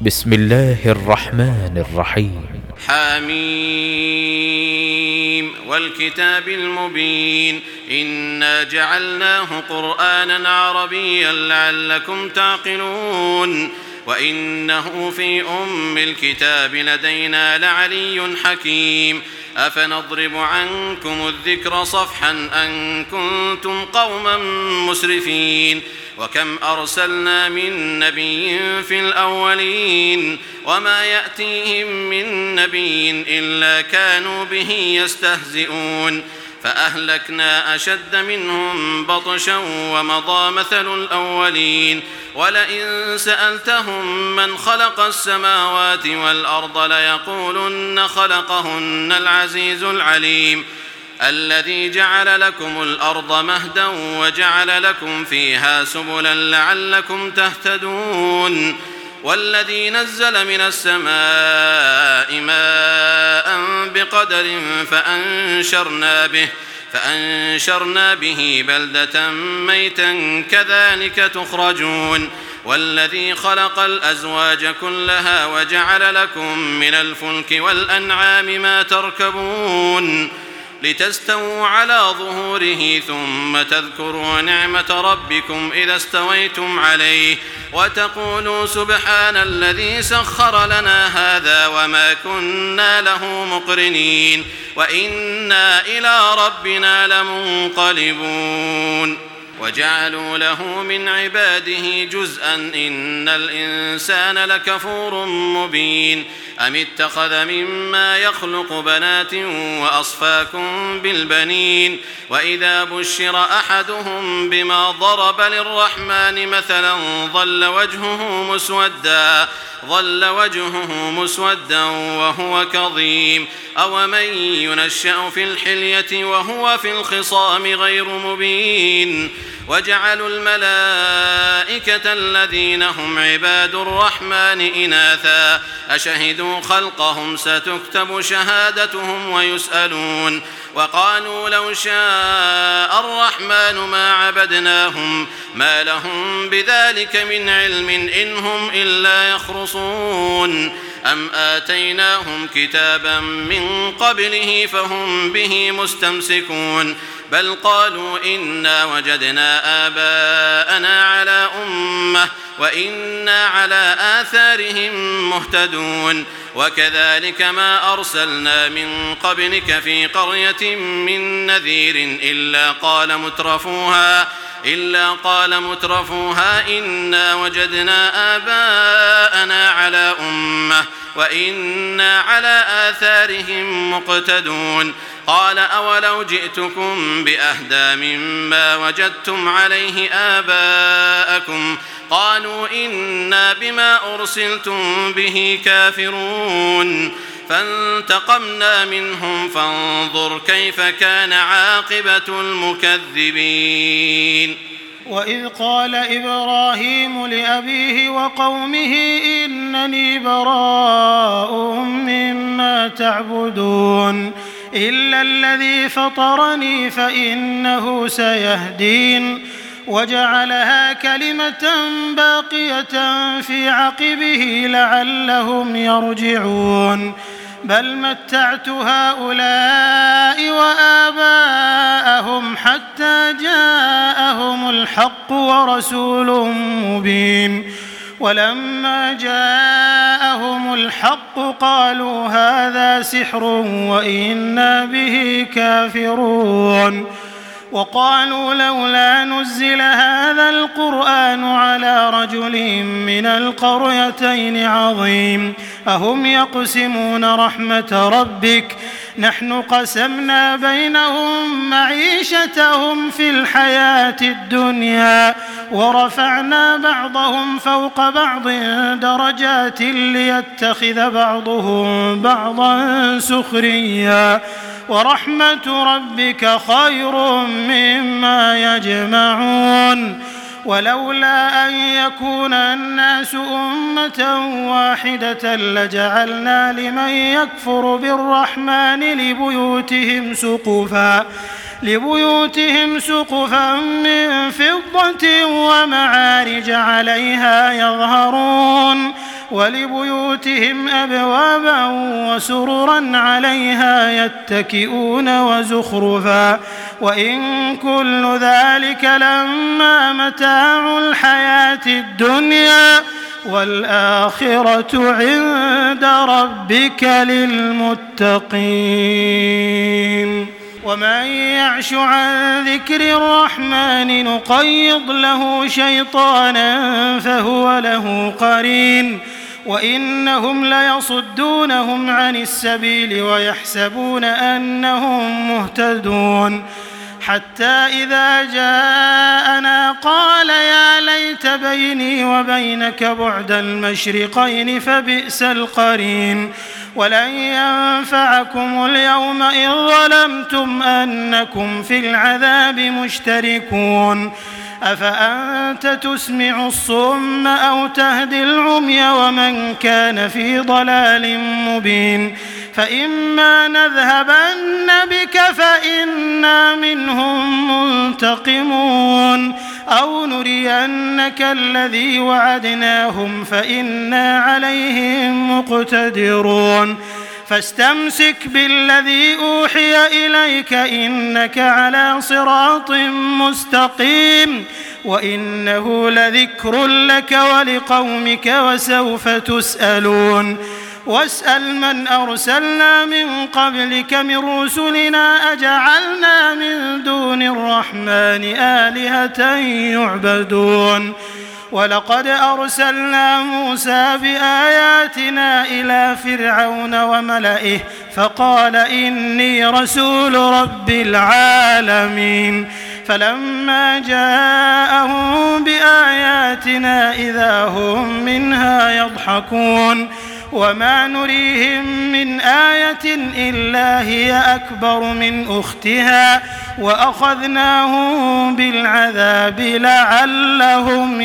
بسم الله الرحمن الرحيم. حميم والكتاب المبين إنا جعلناه قرآنا عربيا لعلكم تعقلون وإنه في أم الكتاب لدينا لعلي حكيم أفنضرب عنكم الذكر صفحا أن كنتم قوما مسرفين وكم أرسلنا من نبي في الأولين وما يأتيهم من نبي إلا كانوا به يستهزئون فأهلكنا أشد منهم بطشا ومضى مثل الأولين ولئن سألتهم من خلق السماوات والأرض ليقولن خلقهن العزيز العليم الذي جعل لكم الأرض مهدا وجعل لكم فيها سبلا لعلكم تهتدون والذي نزل من السماء ماء بقدر فأنشرنا به بلدة ميتا كذلك تخرجون والذي خلق الأزواج كلها وجعل لكم من الفلك والأنعام ما تركبون لتستووا على ظهوره ثم تذكروا نعمة ربكم إذا استويتم عليه وتقولوا سبحان الذي سخر لنا هذا وما كنا له مقرنين وإنا إلى ربنا لمنقلبون وجعلوا له من عباده جزءا إن الإنسان لكفور مبين أم اتخذ مما يخلق بنات وأصفاكم بالبنين وإذا بشر أحدهم بما ضرب للرحمن مثلا ظل وجهه مسودا وهو كظيم أومن ينشأ في الحلية وهو في الخصام غير مبين وجعلوا الملائكة الذين هم عباد الرحمن إناثا أشهدوا خلقهم ستكتب شهادتهم ويسألون وقالوا لو شاء الرحمن ما عبدناهم ما لهم بذلك من علم إن هم إلا يخرصون أم آتيناهم كتابا من قبله فهم به مستمسكون بل قالوا إنا وجدنا آباءنا على أمة وإنا على آثارهم مهتدون وكذلك ما أرسلنا من قبلك في قرية من نذير إلا قال مترفوها إنا وجدنا آباءنا على أمة وإنا على آثارهم مقتدون قال أولو جئتكم بأهدى مما وجدتم عليه آباءكم قالوا إنا بما أرسلتم به كافرون فانتقمنا منهم فانظر كيف كان عاقبة المكذبين. وإذ قال إبراهيم لأبيه وقومه إنني براء مما تعبدون إلا الذي فطرني فإنه سيهدين وجعلها كلمة باقية في عقبه لعلهم يرجعون بل متعت هؤلاء وآباءهم حتى جاءهم الحق ورسول مبين ولما جاءهم الحق قالوا هذا سحر وإنا به كافرون وقالوا لولا نزل هذا القرآن على رجل من القريتين عظيم أهم يقسمون رحمة ربك نحن قسمنا بينهم معيشتهم في الحياة الدنيا ورفعنا بعضهم فوق بعض درجات ليتخذ بعضهم بعضا سخريا ورحمة ربك خير مما يجمعون ولولا أن يكون الناس أمة واحدة لجعلنا لمن يكفر بالرحمن لبيوتهم سقفا من فضة ومعارج عليها يظهرون ولبيوتهم أبوابا وسررا عليها يتكئون وزخرفا وإن كل ذلك لما متاع الحياة الدنيا والآخرة عند ربك للمتقين. ومن يعش عن ذكر الرحمن نقيض له شيطانا فهو له قرين وإنهم ليصدونهم عن السبيل ويحسبون أنهم مهتدون حتى إذا جاءنا قال يا ليت بيني وبينك بعد المشرقين فبئس القرين. ولن ينفعكم اليوم إذ ظلمتم أنكم في العذاب مشتركون أفأنت تسمع الصم أو تهدي العمي ومن كان في ضلال مبين. فإما نذهبن بك فإنا منهم منتقمون أو نرينك الذي وعدناهم فإنا عليهم مقتدرون. فاستمسك بالذي أوحي إليك إنك على صراط مستقيم وإنه لذكر لك ولقومك وسوف تسألون. واسأل من أرسلنا من قبلك من رسلنا أجعلنا من دون الرحمن آلهة يعبدون. ولقد أرسلنا موسى بآياتنا إلى فرعون وملئه فقال إني رسول رب العالمين. فلما جاءهم بآياتنا إذا هم منها يضحكون وما نريهم من آية إلا هي أكبر من أختها وأخذناهم بالعذاب لعلهم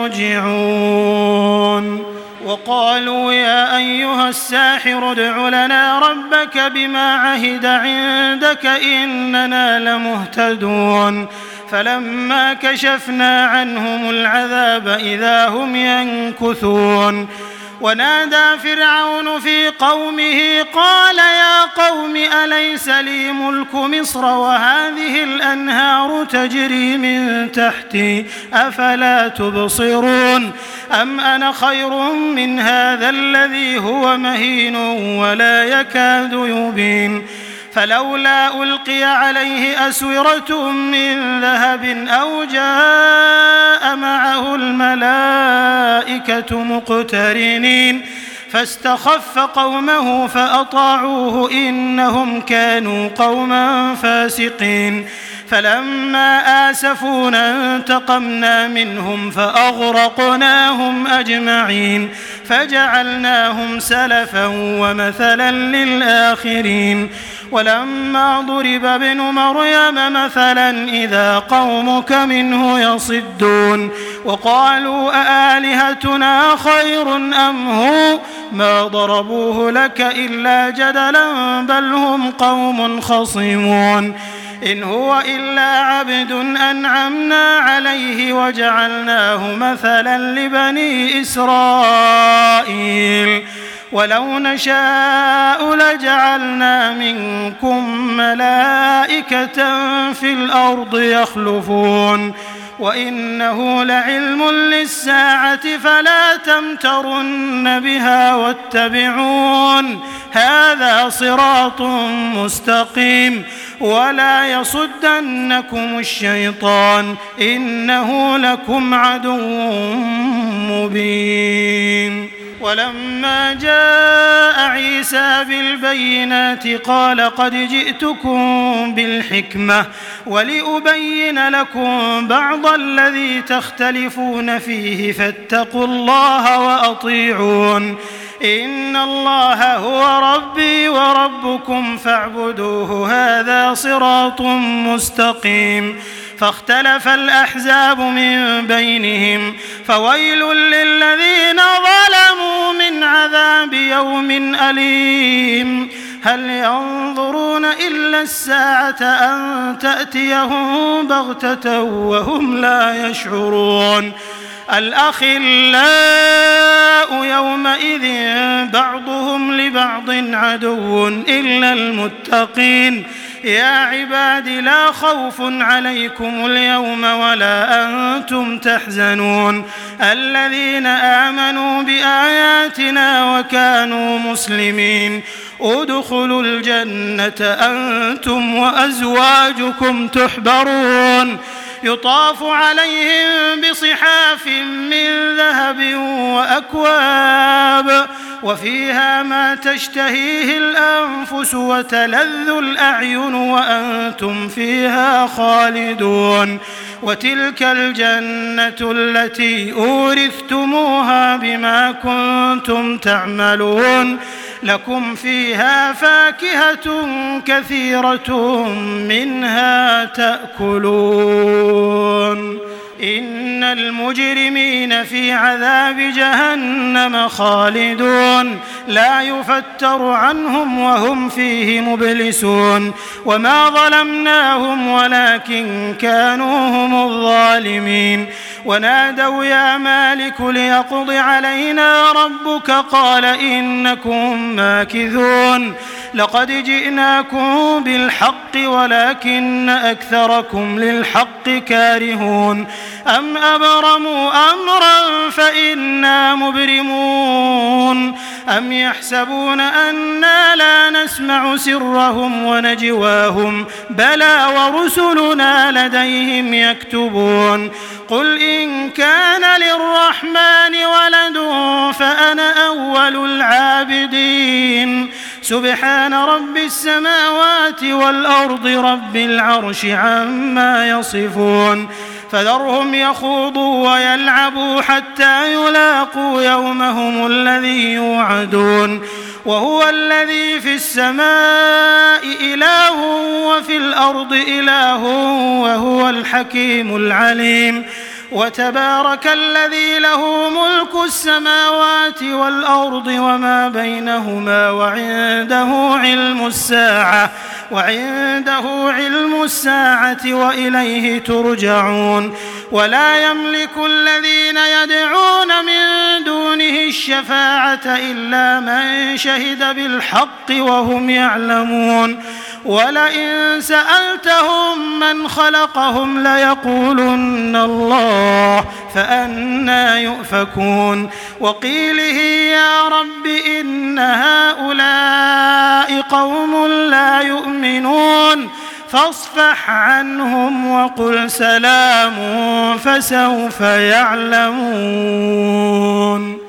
يرجعون. وقالوا يا أيها الساحر ادع لنا ربك بما عهد عندك إننا لمهتدون. فلما كشفنا عنهم العذاب إذا هم ينكثون. ونادى فرعون في قومه قال يا قوم أليس لي ملك مصر وهذه الأنهار تجري من تحتي أفلا تبصرون أم أنا خير من هذا الذي هو مهين ولا يكاد يبين. فلولا ألقي عليه أسورة من ذهب أو جاء معه الملائكة مقترنين فاستخف قومه فأطاعوه إنهم كانوا قوما فاسقين. فلما آسفونا انتقمنا منهم فأغرقناهم أجمعين فجعلناهم سلفا ومثلا للآخرين. ولما ضرب ابن مريم مثلا إذا قومك منه يصدون وقالوا أآلهتنا خير أم هو ما ضربوه لك إلا جدلا بل هم قوم خصمون. إن هو إلا عبد أنعمنا عليه وجعلناه مثلا لبني إسرائيل ولو نشاء لجعلنا منكم ملائكة في الأرض يخلفون وإنه لعلم للساعة فلا تمترن بها واتبعون هذا صراط مستقيم ولا يصدنكم الشيطان إنه لكم عدو مبين. ولما جاء عيسى بالبينات قال قد جئتكم بالحكمة ولأبين لكم بعض الذي تختلفون فيه فاتقوا الله وأطيعون إن الله هو ربي وربكم فاعبدوه هذا صراط مستقيم. فاختلف الأحزاب من بينهم فويل للذين ظلموا من عذاب يوم أليم. هل ينظرون إلا الساعة أن تأتيهم بغتة وهم لا يشعرون الأخلاء يومئذ بعضهم لبعض عدو إلا المتقين يا عباد لا خوف عليكم اليوم ولا أنتم تحزنون الذين آمنوا بآياتنا وكانوا مسلمين ادخلوا الجنة أنتم وأزواجكم تحبرون يطاف عليهم بصحاف من ذهب وأكواب وفيها ما تشتهيه الأنفس وتلذ الأعين وأنتم فيها خالدون وتلك الجنة التي أورثتموها بما كنتم تعملون لكم فيها فاكهة كثيرة منها تأكلون إن المجرمين في عذاب جهنم خالدون لا يفتر عنهم وهم فيه مبلسون وما ظلمناهم ولكن كانوا هم الظالمين ونادوا يا مالك ليقض علينا ربك قال إنكم ماكثون لقد جئناكم بالحق ولكن أكثركم للحق كارهون أم أبرموا أمرا فإنا مبرمون أم يحسبون أنا لا نسمع سرهم ونجواهم بلى ورسلنا لديهم يكتبون قل إن كان للرحمن ولد فأنا أول العابدين سبحان رب السماوات والأرض رب العرش عما يصفون فذرهم يخوضوا ويلعبوا حتى يلاقوا يومهم الذي يوعدون وهو الذي في السماء إله وفي الأرض إله وهو الحكيم العليم وتبارك الذي له ملك السماوات والأرض وما بينهما وعنده علم الساعة وإليه ترجعون ولا يملك الذين يدعون من دونه الشفاعة إلا من شهد بالحق وهم يعلمون ولئن سألتهم من خلقهم ليقولن الله فأنى يؤفكون وقيله يا رب إن هؤلاء قوم لا يؤمنون فاصفح عنهم وقل سلام فسوف يعلمون.